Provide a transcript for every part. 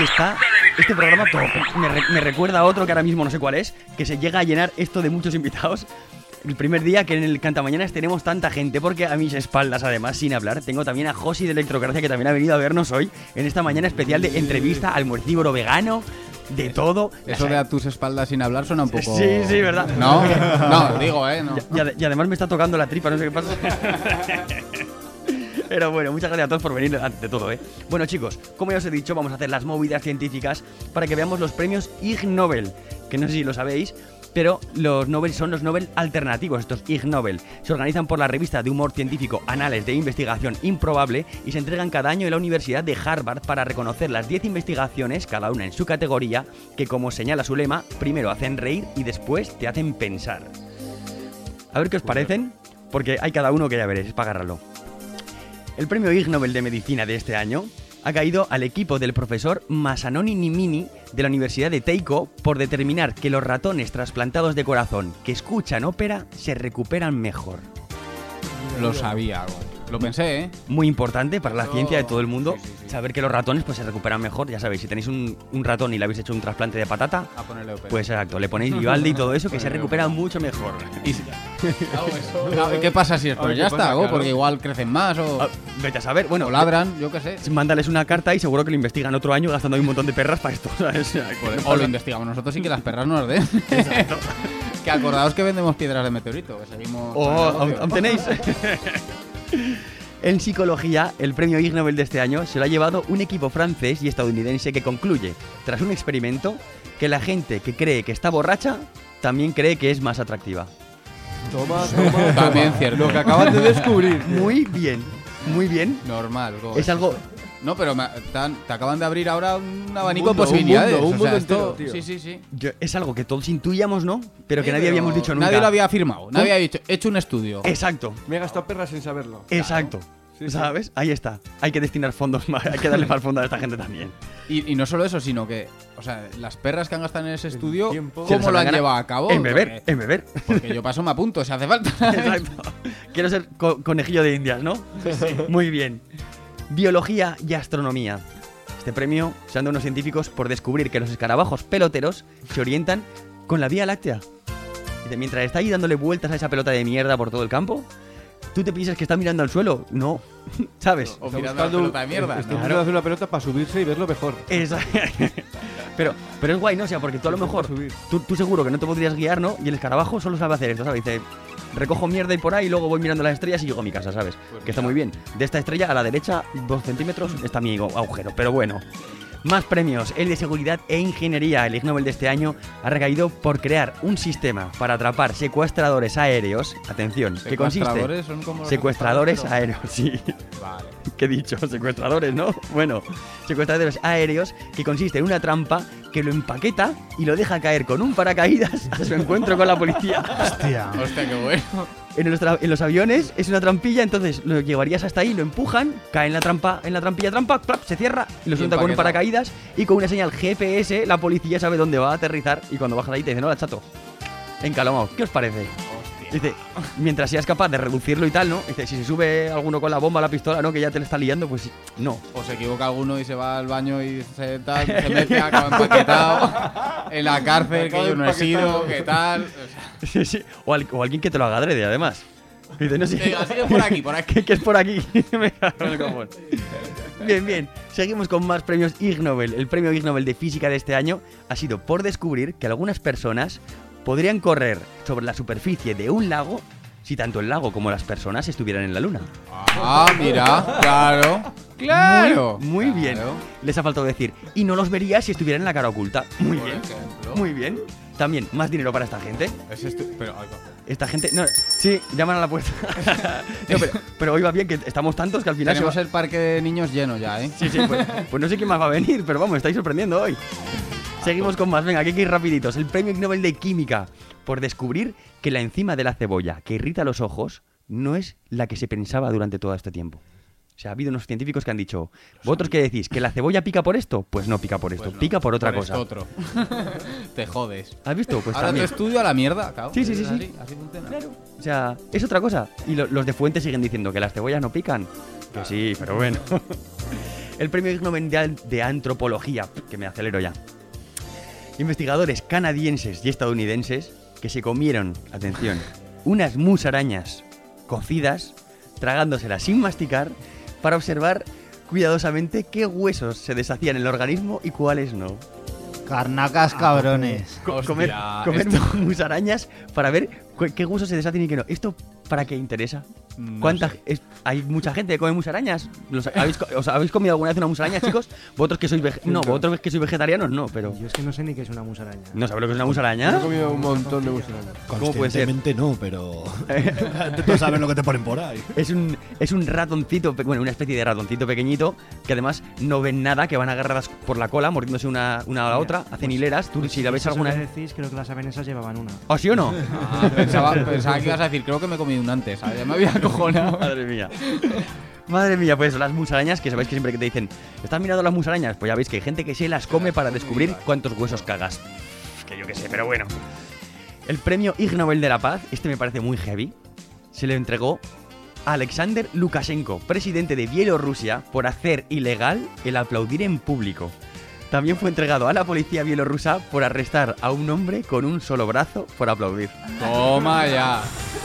está este programa me recuerda a otro que ahora mismo no sé cuál es, que se llega a llenar esto de muchos invitados. El primer día que en el Cantamañanas tenemos tanta gente, porque a mis espaldas, además, sin hablar, tengo también a Josi de Electrocracia, que también ha venido a vernos hoy en esta mañana especial de entrevista al muercívoro vegano, de todo. Eso de a tus espaldas sin hablar suena un poco... Sí, verdad. No, digo, no. Y además me está tocando la tripa, no sé qué pasa. Pero bueno, muchas gracias a todos por venir ante todo, ¿eh? Bueno, chicos, como ya os he dicho, vamos a hacer las movidas científicas para que veamos los premios Ig Nobel, que no sé si lo sabéis, pero los Nobel son los Nobel alternativos, estos Ig Nobel. Se organizan por la revista de humor científico Anales de Investigación Improbable y se entregan cada año en la Universidad de Harvard para reconocer las 10 investigaciones, cada una en su categoría, que, como señala su lema, primero hacen reír y después te hacen pensar. A ver qué os parecen, porque hay cada uno que ya veréis, es para agarrarlo. El premio Ig Nobel de Medicina de este año ha caído al equipo del profesor Masanoni Nimini de la Universidad de Teiko por determinar que los ratones trasplantados de corazón que escuchan ópera se recuperan mejor. Lo sabía, lo pensé, ¿eh? Muy importante para la ciencia de todo el mundo, saber que los ratones pues se recuperan mejor. Ya sabéis, si tenéis un ratón y le habéis hecho un trasplante de patata, a ponerle ópera. Pues exacto, le ponéis Vivaldi y todo eso, que se recupera mucho mejor. ¿Qué pasa si es? Pues ya está, porque igual crecen más o... Vete a saber, bueno, o ladran, yo qué sé. Mándales una carta y seguro que lo investigan otro año gastando ahí un montón de perras para esto, ¿sabes? O lo investigamos nosotros y que las perras nos den. Exacto. Que acordaos que vendemos piedras de meteorito, que seguimos... ¿Aún tenéis? En psicología, el premio Ig Nobel de este año se lo ha llevado un equipo francés y estadounidense que concluye, tras un experimento, que la gente que cree que está borracha también cree que es más atractiva. Toma. También cierto. Lo que acaban de descubrir. Muy bien, muy bien. Normal. Es algo... No, pero te acaban de abrir ahora un abanico mundo, de posibilidades. un mundo esto, entero, tío. Sí. Es algo que todos intuíamos, ¿no? Pero que nadie habíamos dicho nunca. Nadie lo había afirmado. Nadie había hecho un estudio. Exacto. Me he gastado perras sin saberlo. Exacto. Sí, ¿Sabes? Ahí está. Hay que destinar fondos más. Hay que darle más fondos a esta gente también. Y no solo eso, sino que, o sea, las perras que han gastado en ese estudio, tiempo. ¿cómo lo han llevado a cabo? En beber. Porque yo paso me apunto, si hace falta. Exacto. Quiero ser conejillo de indias, ¿no? Sí. Muy bien. Biología y astronomía. Este premio se han dado unos científicos por descubrir que los escarabajos peloteros se orientan con la Vía Láctea. Y mientras está ahí dándole vueltas a esa pelota de mierda por todo el campo, ¿tú te piensas que está mirando al suelo? No. ¿Sabes? O mirando la pelota de mierda. Estoy buscando hacer una pelota para subirse y verlo mejor. Pero es guay, ¿no? O sea, porque tú a lo mejor, tú seguro que no te podrías guiar, ¿no? Y el escarabajo solo sabe hacer esto, ¿sabes? Dice, recojo mierda y por ahí, y luego voy mirando las estrellas y llego a mi casa, ¿sabes? Pues que está muy bien. De esta estrella a la derecha, 2 centímetros, está mi agujero. Pero bueno. Más premios. El de seguridad e ingeniería, el Ig Nobel de este año, ha recaído por crear un sistema para atrapar secuestradores aéreos. Atención, ¿qué consiste? Son como secuestradores aéreos, sí. Vale. ¿Qué he dicho? Secuestradores, ¿no? Bueno, secuestradores aéreos, que consiste en una trampa que lo empaqueta y lo deja caer con un paracaídas a su encuentro con la policía. Hostia, qué bueno. En los aviones es una trampilla, entonces lo llevarías hasta ahí, lo empujan, cae en la trampilla trampa, ¡plap!, se cierra y lo suelta con un paracaídas y con una señal GPS la policía sabe dónde va a aterrizar y cuando bajas ahí te dice, no, chato, encalomado, ¿qué os parece? Dice, mientras seas capaz de reducirlo y tal, ¿no? Dice, si se sube alguno con la bomba, la pistola, ¿no? Que ya te le está liando, pues no. O se equivoca alguno y se va al baño y se mete, acaba empaquetado en la cárcel, que yo no he sido, ¿qué tal? O sea. Sí. O alguien que te lo haga adrede, además. Dice, no sé. Así que por aquí. que es por aquí. Me cago en el cojón. Bien. Seguimos con más premios Ig Nobel. El premio Ig Nobel de Física de este año ha sido por descubrir que algunas personas podrían correr sobre la superficie de un lago si tanto el lago como las personas estuvieran en la luna. Ah, mira, claro. Muy bien. Les ha faltado decir, y no los vería si estuvieran en la cara oculta. Muy bien. También, más dinero para esta gente. Esta gente... No, sí, llaman a la puerta. No, pero hoy va bien que estamos tantos que al final... Tenemos el parque de niños lleno ya, ¿eh? Sí, pues no sé quién más va a venir, pero vamos, estáis sorprendiendo hoy. Seguimos con más, venga, aquí hay que ir rapiditos. El premio Ig Nobel de Química por descubrir que la enzima de la cebolla que irrita los ojos no es la que se pensaba durante todo este tiempo. O sea, ha habido unos científicos que han dicho, ¿vosotros qué decís? ¿Que la cebolla pica por esto? Pues no pica por esto, no, pica por otra cosa. Otro. Te jodes. ¿Has visto? Pues ahora también. te estudio a la mierda, cabrón. Sí. Así funciona. Claro. O sea, es otra cosa. Y los de Fuentes siguen diciendo que las cebollas no pican. Que sí, pero bueno. El premio Ig Nobel de Antropología, que me acelero ya. Investigadores canadienses y estadounidenses que se comieron, atención, unas musarañas cocidas, tragándoselas sin masticar, para observar cuidadosamente qué huesos se deshacían en el organismo y cuáles no. Carnacas cabrones. Comer musarañas para ver qué huesos se deshacen y qué no. ¿Esto para qué interesa? No sé. ¿Hay mucha gente que come musarañas? ¿Os habéis comido alguna vez una musaraña, chicos? Vosotros que sois vosotros que sois vegetarianos, no, pero... Yo es que no sé ni qué es una musaraña. ¿No sabéis lo que es una Yo musaraña? he comido un montón de musarañas. ¿Cómo puede ser? Conscientemente no, pero tú sabes lo que te ponen por ahí. Es un ratoncito, bueno, una especie de ratoncito pequeñito que además no ven nada, que van agarradas por la cola, mordiéndose una a la otra, hacen hileras. Tú, si la ves Eso alguna que vez... decís, creo que las avenesas llevaban una. ¿Oh, sí o no? Pensaba que ibas a decir, creo que me he comido un antes, ¿sabes? Ya me había acojonado. Madre mía. Madre mía, pues las musarañas, que sabéis que siempre que te dicen, ¿estás mirando las musarañas? Pues ya veis que hay gente que se las come para descubrir cuántos huesos cagas. Que yo qué sé, pero bueno. El premio Ig Nobel de la Paz, este me parece muy heavy, se le entregó a Alexander Lukashenko, presidente de Bielorrusia, por hacer ilegal el aplaudir en público. También fue entregado a la policía bielorrusa por arrestar a un hombre con un solo brazo por aplaudir. Toma ya.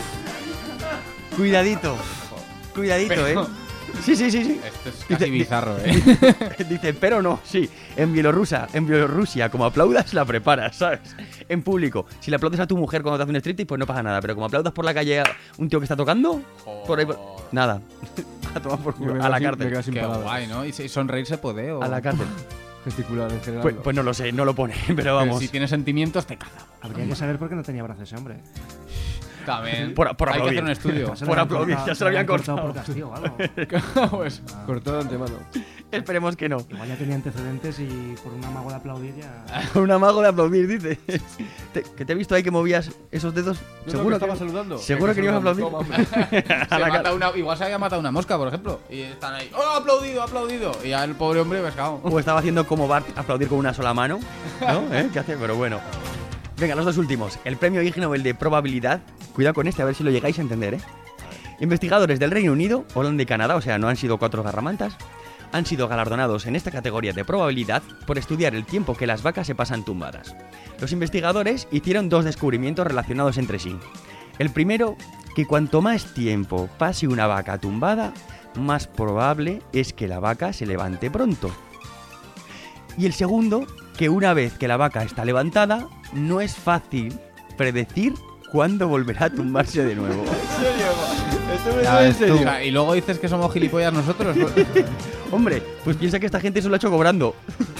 Cuidadito, Pero- Sí. Esto es casi bizarro, ¿eh? Dice, pero no, sí, en Bielorrusia, como aplaudas, la preparas, ¿sabes? En público. Si le aplaudes a tu mujer cuando te hace un striptease, pues no pasa nada. Pero como aplaudas por la calle a un tío que está tocando, por ahí, nada. A tomar por culo, a la Me cárcel. quedo sin Qué palabras. guay, ¿no? ¿Y sonreírse puede o...? A la cárcel. Gesticular en general. Pues no lo sé, no lo pone, pero Pero vamos. si tienes sentimientos, te caza. Habría que saber por qué no tenía brazos ese hombre. También. Por Hay que aplaudir. hacer un estudio. Se Por lo habían aplaudir, cortado- ya se lo habían cortado cortado. por castigo o algo. Pues, Cortado de antemano. Esperemos que no. Igual ya tenía antecedentes y por un amago de aplaudir ya... Con un amago de aplaudir, dice. Que te he visto ahí que movías esos dedos. Seguro que estaba saludando. Seguro que no ibas a aplaudir. Toma, hombre. igual se había matado una mosca, por ejemplo. Y están ahí, ¡oh, aplaudido, aplaudido! Y ya el pobre hombre pescado. O estaba haciendo como Bart, aplaudir con una sola mano, ¿no? ¿Qué hace? Pero bueno. Venga, los dos últimos. El premio Ig Nobel de Probabilidad. Cuidado con este, a ver si lo llegáis a entender, ¿eh? Investigadores del Reino Unido, Holanda y Canadá, o sea, no han sido 4 garramantas, han sido galardonados en esta categoría de probabilidad por estudiar el tiempo que las vacas se pasan tumbadas. Los investigadores hicieron 2 descubrimientos relacionados entre sí. El primero, que cuanto más tiempo pase una vaca tumbada, más probable es que la vaca se levante pronto. Y el segundo, que una vez que la vaca está levantada, no es fácil predecir cuándo volverá a tumbarse de nuevo. Esto me Ya suena en ves tú. O serio. sea, y luego dices que somos gilipollas nosotros. Hombre, pues piensa que esta gente se lo ha hecho cobrando.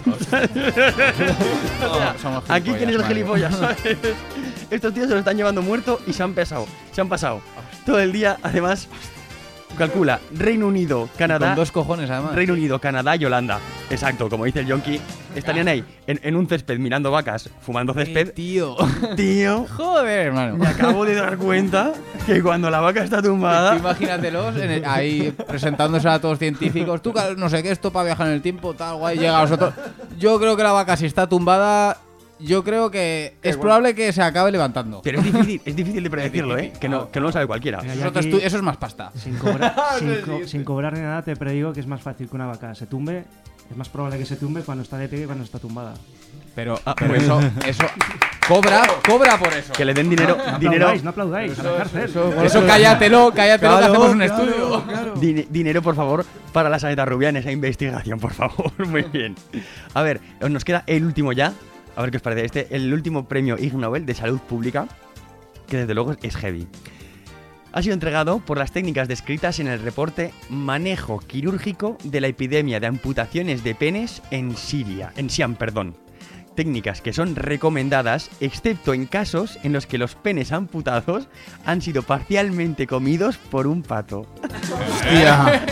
Somos Aquí tienes el Mario. gilipollas, ¿sabes? Estos tíos se lo están llevando muerto y se han pasado. Todo el día, además, calcula, Reino Unido, Canadá, Con 2 cojones, además. Reino Unido, Canadá y Holanda. Exacto, como dice el yonki, estarían ahí en un césped mirando vacas, fumando césped. Tío. Tío, Joder, hermano. me acabo de dar cuenta que cuando la vaca está Tú tumbada... imagínatelos ahí presentándose a todos científicos. Tú, no sé qué, esto para viajar en el tiempo, tal, guay. Llega a vosotros. Yo creo que la vaca, si está tumbada, yo creo que es probable que se acabe levantando. Pero es difícil de predecirlo, ¿eh? Que no lo sabe cualquiera. Mira, Eso, ya aquí, eso es más pasta. sin cobrar ni nada, te predigo que es más fácil que una vaca se tumbe. Es más probable que se tumbe cuando está de pie que cuando está tumbada. Pero, bueno. eso cobra por eso. Que le den dinero, No aplaudáis, a la cárcel. Eso cállatelo, que hacemos un estudio. dinero, por favor, para la Saneta Rubia en esa investigación, por favor. Muy bien. A ver, nos queda el último ya. A ver qué os parece. El último premio Ig Nobel de Salud Pública, que desde luego es heavy. Ha sido entregado por las técnicas descritas en el reporte Manejo quirúrgico de la epidemia de amputaciones de penes en Siam. Técnicas que son recomendadas excepto en casos en los que los penes amputados han sido parcialmente comidos por un pato. Hostia.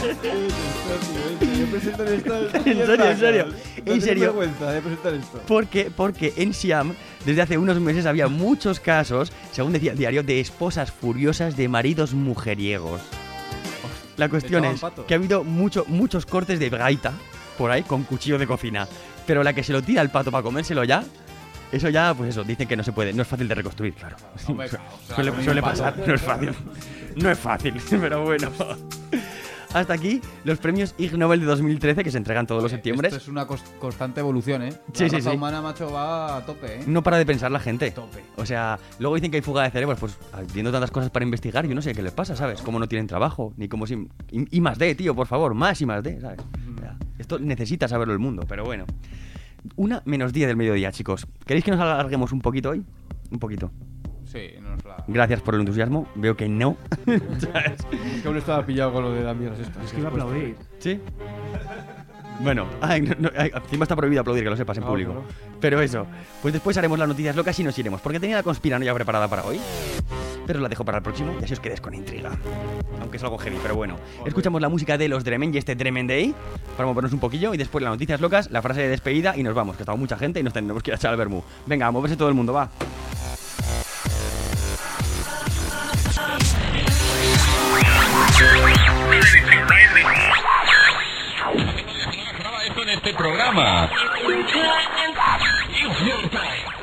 En serio. En serio. Vergüenza de presentar esto. Porque en Siam, desde hace unos meses, había muchos casos, según decía el diario, de esposas furiosas de maridos mujeriegos. La cuestión echaban es patos. que ha habido muchos cortes de gaita por ahí con cuchillo de cocina. Pero la que se lo tira al pato para comérselo ya, eso ya, pues eso, dicen que no se puede. No es fácil de reconstruir, claro. Hombre, Suele pasar, no es fácil. No es fácil, pero bueno. hasta aquí los premios Ig Nobel de 2013 que se entregan todos los septiembre. Esto es una constante evolución, ¿eh? Sí, La sí, raza sí. humana, macho, va a tope, ¿eh? No para de pensar la gente. O sea, luego dicen que hay fuga de cerebros, pues viendo tantas cosas para investigar, yo no sé qué les pasa, ¿sabes? Cómo no tienen trabajo, ni cómo si... Y más D, tío, por favor, más y más D, ¿sabes? O sea, esto necesita saberlo el mundo, pero bueno. 1:10 del mediodía, chicos. ¿Queréis que nos alarguemos un poquito hoy? Un poquito. Sí, nos la... Gracias por el entusiasmo. Veo que no. ¿Sabes? Es que aún estaba pillado con lo de las mierdas estas. Es que iba a aplaudir. ¿Sí? Bueno, encima está prohibido aplaudir, que lo sepas en público. Claro. Pero eso, pues después haremos las noticias locas y nos iremos, porque tenía la conspiranoia preparada para hoy, pero la dejo para el próximo y así os quedéis con intriga. Aunque es algo heavy, pero bueno. Escuchamos la música de los Dremen y este Dremen Day para movernos un poquillo y después las noticias locas, la frase de despedida y nos vamos, que ha estado mucha gente y nos tenemos que ir a echar al vermú. Venga, a moverse todo el mundo, va. Esto en este programa. It's your time.